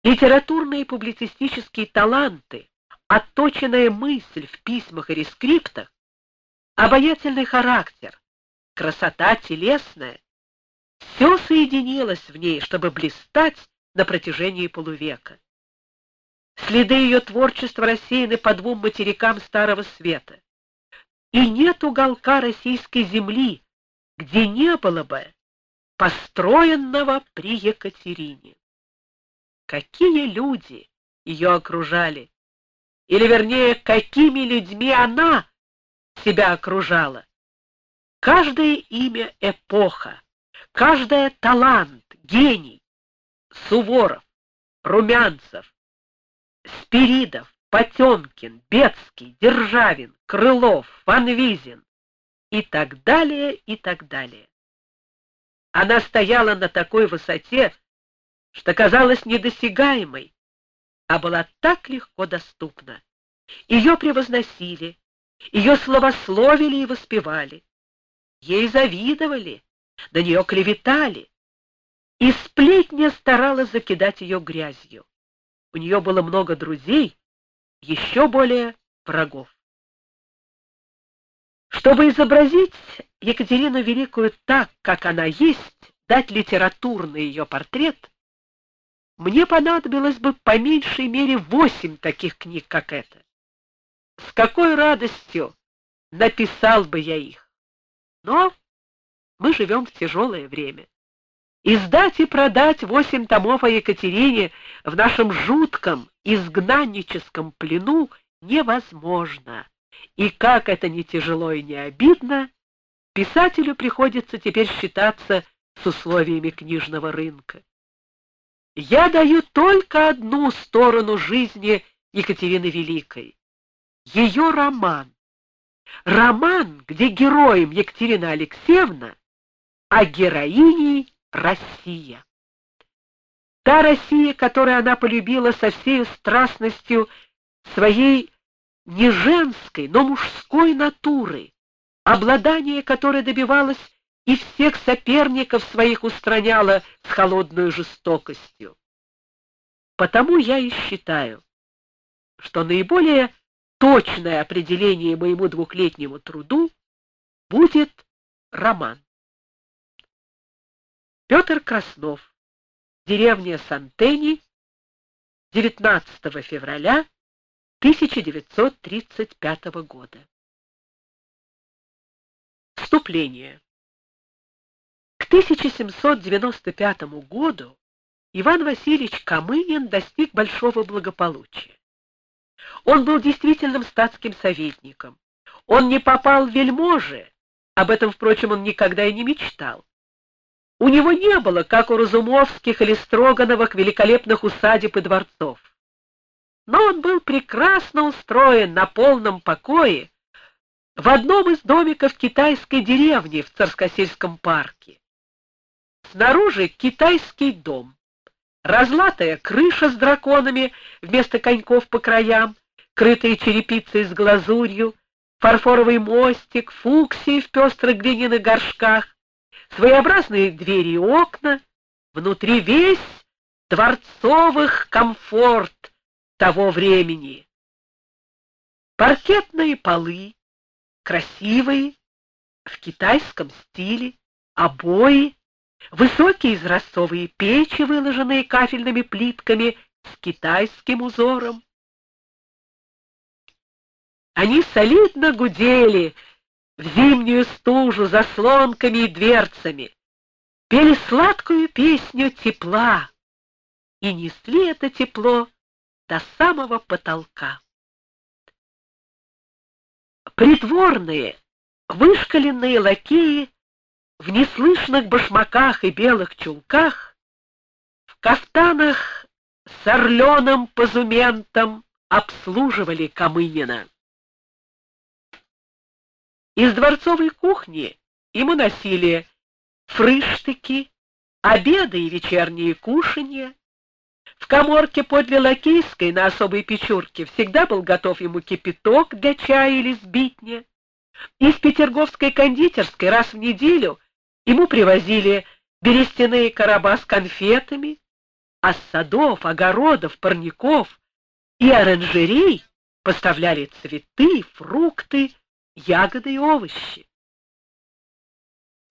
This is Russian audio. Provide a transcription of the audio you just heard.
Литературные и публицистические таланты, отточенная мысль в письмах и рескриптах, обаятельный характер, красота телесная — все соединилось в ней, чтобы блистать на протяжении полувека. Следы ее творчества рассеяны по двум материкам Старого Света. И нет уголка российской земли, где не было бы построенного при Екатерине. Какие люди ее окружали, или, вернее, какими людьми она себя окружала. Каждое имя — эпоха, каждое — талант, гений. Суворов, Румянцев, Спиридов, Потемкин, Бецкий, Державин, Крылов, Фанвизин и так далее, и так далее. Она стояла на такой высоте, что казалась недосягаемой, а была так легко доступна. Ее превозносили, ее славословили и воспевали. Ей завидовали, на нее клеветали, и сплетня старалась закидать ее грязью. У нее было много друзей, еще более врагов. Чтобы изобразить Екатерину Великую так, как она есть, дать литературный ее портрет, мне понадобилось бы по меньшей мере 8 таких книг, как эта. С какой радостью написал бы я их! Но мы живем в тяжелое время. Издать и продать 8 томов о Екатерине в нашем жутком изгнанническом плену невозможно. И как это ни тяжело и не обидно, писателю приходится теперь считаться с условиями книжного рынка. Я даю только одну сторону жизни Екатерины Великой — ее роман. Роман, где героем Екатерина Алексеевна, а героиней Россия. Та Россия, которую она полюбила со всей страстностью своей не женской, но мужской натуры, обладание которой добивалась и всех соперников своих устраняла с холодной жестокостью. Потому я и считаю, что наиболее точное определение моему двухлетнему труду будет роман. Петр Краснов. Деревня Сантени. 19 февраля 1935 года. Вступление. К 1795 году Иван Васильевич Камынин достиг большого благополучия. Он был действительным статским советником. Он не попал в вельможи, об этом, впрочем, он никогда и не мечтал. У него не было, как у Разумовских или Строгановых, великолепных усадеб и дворцов. Но он был прекрасно устроен на полном покое в одном из домиков китайской деревни в Царскосельском парке. Снаружи китайский дом, разлатая крыша с драконами вместо коньков по краям, крытые черепицей с глазурью, фарфоровый мостик, фуксии в пестрых глиняных горшках, своеобразные двери и окна, внутри весь дворцовых комфорт того времени. Паркетные полы, красивые, в китайском стиле, обои, высокие изразцовые печи, выложенные кафельными плитками с китайским узором. Они солидно гудели в зимнюю стужу заслонками и дверцами, пели сладкую песню тепла и несли это тепло до самого потолка. Придворные, вышкаленные лакеи в неслышных башмаках и белых чулках, в кафтанах с орленым позументом обслуживали Камынина. Из дворцовой кухни ему носили фрыштыки, обеды и вечерние кушанья. В каморке подле лакейской на особой печурке всегда был готов ему кипяток для чая или сбитня. Из петерговской кондитерской раз в неделю ему привозили берестяные короба с конфетами. а с садов, огородов, парников и оранжерей поставляли цветы, фрукты, ягоды и овощи.